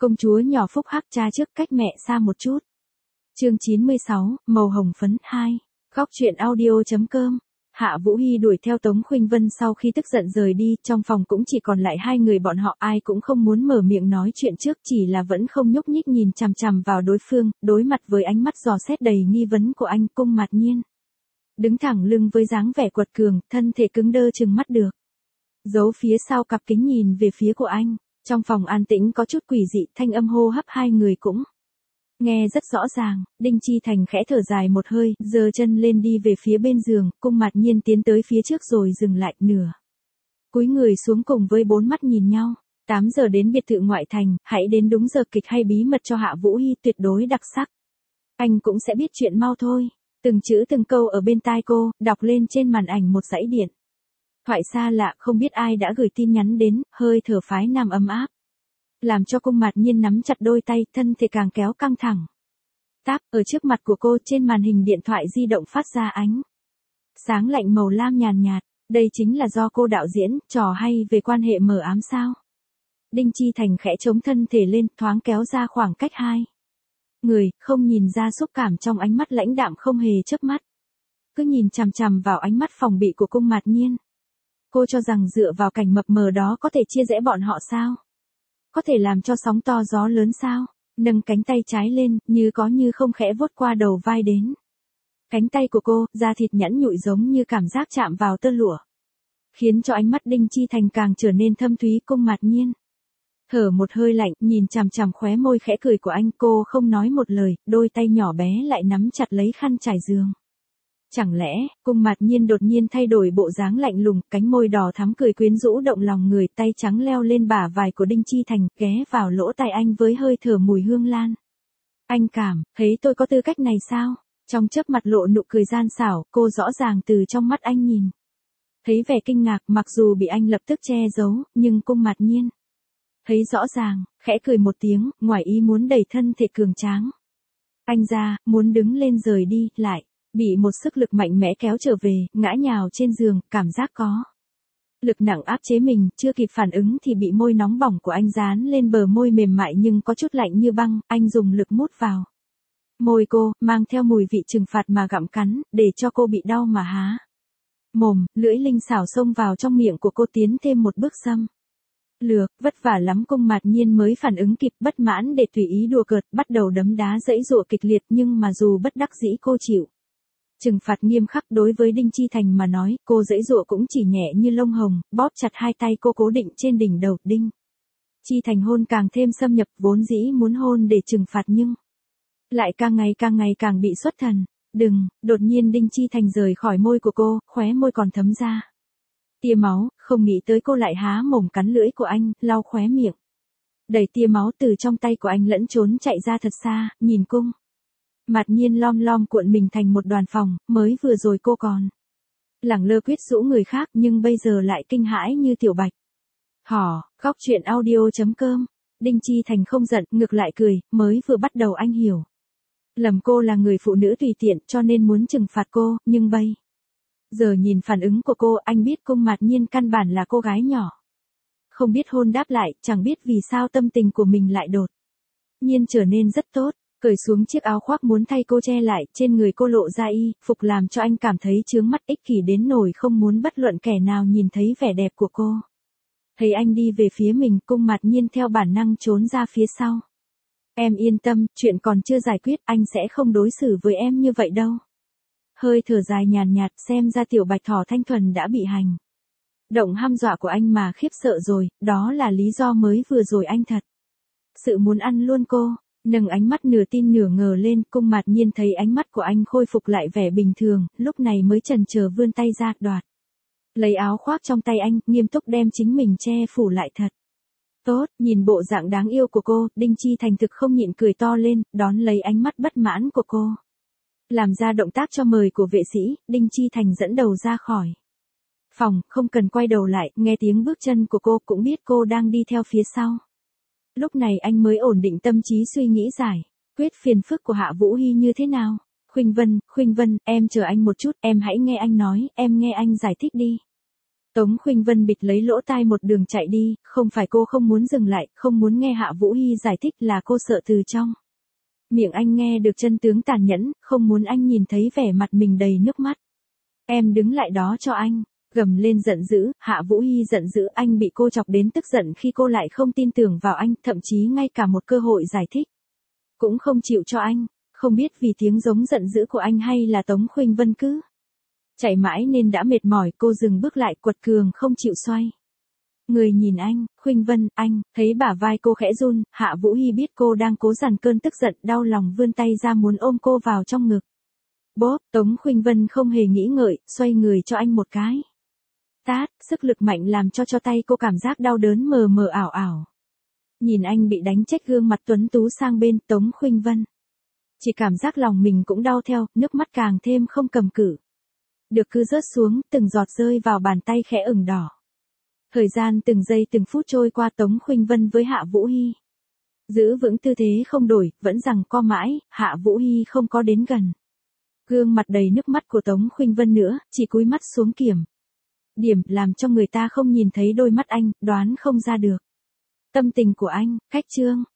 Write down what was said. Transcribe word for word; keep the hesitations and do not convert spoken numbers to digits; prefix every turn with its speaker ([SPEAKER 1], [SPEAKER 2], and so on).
[SPEAKER 1] Công chúa nhỏ phúc hắc cha trước cách mẹ xa một chút. Chương chín mươi sáu, màu hồng phấn hai. Góc truyện audio.com. Hạ Vũ Hy đuổi theo Tống Khuynh Vân sau khi tức giận rời đi, trong phòng cũng chỉ còn lại hai người bọn họ, ai cũng không muốn mở miệng nói chuyện trước, chỉ là vẫn không nhúc nhích nhìn chằm chằm vào đối phương, đối mặt với ánh mắt dò xét đầy nghi vấn của anh. Cung Mạt Nhiên đứng thẳng lưng với dáng vẻ quật cường, thân thể cứng đơ chừng mắt được. Giấu phía sau cặp kính nhìn về phía của anh. Trong phòng an tĩnh có chút quỷ dị, thanh âm hô hấp hai người cũng nghe rất rõ ràng. Đinh Chi Thành khẽ thở dài một hơi, giơ chân lên đi về phía bên giường. Cung Mạt Nhiên tiến tới phía trước rồi dừng lại, nửa cúi người xuống cùng với bốn mắt nhìn nhau. tám giờ đến biệt thự ngoại thành, hãy đến đúng giờ, kịch hay bí mật cho Hạ Vũ Hy tuyệt đối đặc sắc. Anh cũng sẽ biết chuyện mau thôi. Từng chữ từng câu ở bên tai cô, đọc lên trên màn ảnh một dãy điện thoại xa lạ, không biết ai đã gửi tin nhắn đến, hơi thở phái nam ấm áp làm cho Cung Mạt Nhiên nắm chặt đôi tay, thân thể càng kéo căng thẳng. Táp, ở trước mặt của cô, trên màn hình điện thoại di động phát ra ánh sáng lạnh màu lam nhàn nhạt, đây chính là do cô đạo diễn, trò hay về quan hệ mờ ám sao? Đinh Chi Thành khẽ chống thân thể lên, thoáng kéo ra khoảng cách hai người, không nhìn ra xúc cảm trong ánh mắt lãnh đạm, không hề chớp mắt. Cứ nhìn chằm chằm vào ánh mắt phòng bị của Cung Mạt Nhiên. Cô cho rằng dựa vào cảnh mập mờ đó có thể chia rẽ bọn họ sao? Có thể làm cho sóng to gió lớn sao? Nâng cánh tay trái lên, như có như không khẽ vuốt qua đầu vai đến cánh tay của cô, da thịt nhẵn nhụi giống như cảm giác chạm vào tơ lụa, khiến cho ánh mắt Đinh Chi Thành càng trở nên thâm thúy. Cung Mạt Nhiên thở một hơi lạnh, nhìn chằm chằm khóe môi khẽ cười của anh. Cô không nói một lời, đôi tay nhỏ bé lại nắm chặt lấy khăn trải giường. Chẳng lẽ, Cung Mạt Nhiên đột nhiên thay đổi bộ dáng lạnh lùng, cánh môi đỏ thắm cười quyến rũ động lòng người, tay trắng leo lên bả vai của Đinh Chi Thành, ghé vào lỗ tai anh với hơi thở mùi hương lan. Anh cảm thấy tôi có tư cách này sao? Trong chớp mặt lộ nụ cười gian xảo, cô rõ ràng từ trong mắt anh nhìn thấy vẻ kinh ngạc, mặc dù bị anh lập tức che giấu, nhưng Cung Mạt Nhiên thấy rõ ràng, khẽ cười một tiếng, ngoài ý muốn đẩy thân thể cường tráng anh ra, muốn đứng lên rời đi, lại bị một sức lực mạnh mẽ kéo trở về, ngã nhào trên giường, cảm giác có lực nặng áp chế mình, chưa kịp phản ứng thì bị môi nóng bỏng của anh dán lên bờ môi mềm mại nhưng có chút lạnh như băng. Anh dùng lực mút vào môi cô, mang theo mùi vị trừng phạt mà gặm cắn, để cho cô bị đau mà há mồm. Lưỡi linh xảo xông vào trong miệng của cô, tiến thêm một bước xâm lược. Vất vả lắm Cung Mạt Nhiên mới phản ứng kịp, bất mãn để tùy ý đùa cợt, bắt đầu đấm đá giãy giụa kịch liệt, nhưng mà dù bất đắc dĩ cô chịu trừng phạt nghiêm khắc. Đối với Đinh Chi Thành mà nói, cô giãy giụa cũng chỉ nhẹ như lông hồng, bóp chặt hai tay cô cố định trên đỉnh đầu. Đinh Chi Thành hôn càng thêm xâm nhập, vốn dĩ muốn hôn để trừng phạt nhưng lại càng ngày càng ngày càng bị xuất thần. Đừng, đột nhiên Đinh Chi Thành rời khỏi môi của cô, khóe môi còn thấm ra tia máu, không nghĩ tới cô lại há mồm cắn lưỡi của anh, lau khóe miệng đầy tia máu từ trong tay của anh lẫn trốn chạy ra thật xa. Nhìn Cung Mạt Nhiên lom lom cuộn mình thành một đoàn phòng, mới vừa rồi cô còn lẳng lơ quyết rũ người khác, nhưng bây giờ lại kinh hãi như tiểu bạch hỏ. Góc truyện audio.com. Đinh Chi Thành không giận, ngược lại cười, mới vừa bắt đầu anh hiểu lầm cô là người phụ nữ tùy tiện, cho nên muốn trừng phạt cô, nhưng bây giờ nhìn phản ứng của cô, anh biết Cung Mạt Nhiên căn bản là cô gái nhỏ không biết hôn đáp lại, chẳng biết vì sao tâm tình của mình lại đột nhiên trở nên rất tốt. Cởi xuống chiếc áo khoác muốn thay cô che lại, trên người cô lộ ra y phục làm cho anh cảm thấy chướng mắt, ích kỷ đến nỗi không muốn bất luận kẻ nào nhìn thấy vẻ đẹp của cô. Thấy anh đi về phía mình, Cung Mạt Nhiên theo bản năng trốn ra phía sau. Em yên tâm, chuyện còn chưa giải quyết, anh sẽ không đối xử với em như vậy đâu. Hơi thở dài nhàn nhạt, xem ra tiểu bạch thỏ thanh thuần đã bị hành động hăm dọa của anh mà khiếp sợ rồi, đó là lý do mới vừa rồi anh thật sự muốn ăn luôn cô. Nâng ánh mắt nửa tin nửa ngờ lên, Cung Mạt Nhiên thấy ánh mắt của anh khôi phục lại vẻ bình thường, lúc này mới chần chờ vươn tay ra, đoạt lấy áo khoác trong tay anh, nghiêm túc đem chính mình che phủ lại thật tốt. Nhìn bộ dạng đáng yêu của cô, Đinh Chi Thành thực không nhịn cười to lên, đón lấy ánh mắt bất mãn của cô. Làm ra động tác cho mời của vệ sĩ, Đinh Chi Thành dẫn đầu ra khỏi phòng, không cần quay đầu lại, nghe tiếng bước chân của cô cũng biết cô đang đi theo phía sau. Lúc này anh mới ổn định tâm trí suy nghĩ giải quyết phiền phức của Hạ Vũ Hy như thế nào. Khuynh Vân, Khuynh Vân, em chờ anh một chút, em hãy nghe anh nói, em nghe anh giải thích đi. Tống Khuynh Vân bịt lấy lỗ tai một đường chạy đi, không phải cô không muốn dừng lại, không muốn nghe Hạ Vũ Hi giải thích, là cô sợ từ trong miệng anh nghe được chân tướng tàn nhẫn, không muốn anh nhìn thấy vẻ mặt mình đầy nước mắt. Em đứng lại đó cho anh, gầm lên giận dữ, Hạ Vũ Hi giận dữ, anh bị cô chọc đến tức giận khi cô lại không tin tưởng vào anh, thậm chí ngay cả một cơ hội giải thích cũng không chịu cho anh, không biết vì tiếng giống giận dữ của anh hay là Tống Khuynh Vân cứ chạy mãi nên đã mệt mỏi, cô dừng bước lại, quật cường không chịu xoay người nhìn anh. Khuynh Vân, anh, thấy bả vai cô khẽ run, Hạ Vũ Hi biết cô đang cố dằn cơn tức giận, đau lòng vươn tay ra muốn ôm cô vào trong ngực. Bóp, Tống Khuynh Vân không hề nghĩ ngợi, xoay người cho anh một cái tát, sức lực mạnh làm cho cho tay cô cảm giác đau đớn mờ mờ ảo ảo. Nhìn anh bị đánh trách, gương mặt tuấn tú sang bên, Tống Khuynh Vân chỉ cảm giác lòng mình cũng đau theo, nước mắt càng thêm không cầm cự được cứ rớt xuống, từng giọt rơi vào bàn tay khẽ ửng đỏ. Thời gian từng giây từng phút trôi qua, Tống Khuynh Vân với Hạ Vũ Hi giữ vững tư thế không đổi, vẫn giằng co mãi, Hạ Vũ Hi không có đến gần gương mặt đầy nước mắt của Tống Khuynh Vân nữa, chỉ cúi mắt xuống kiểm điểm, làm cho người ta không nhìn thấy đôi mắt anh, đoán không ra được tâm tình của anh. Khách chương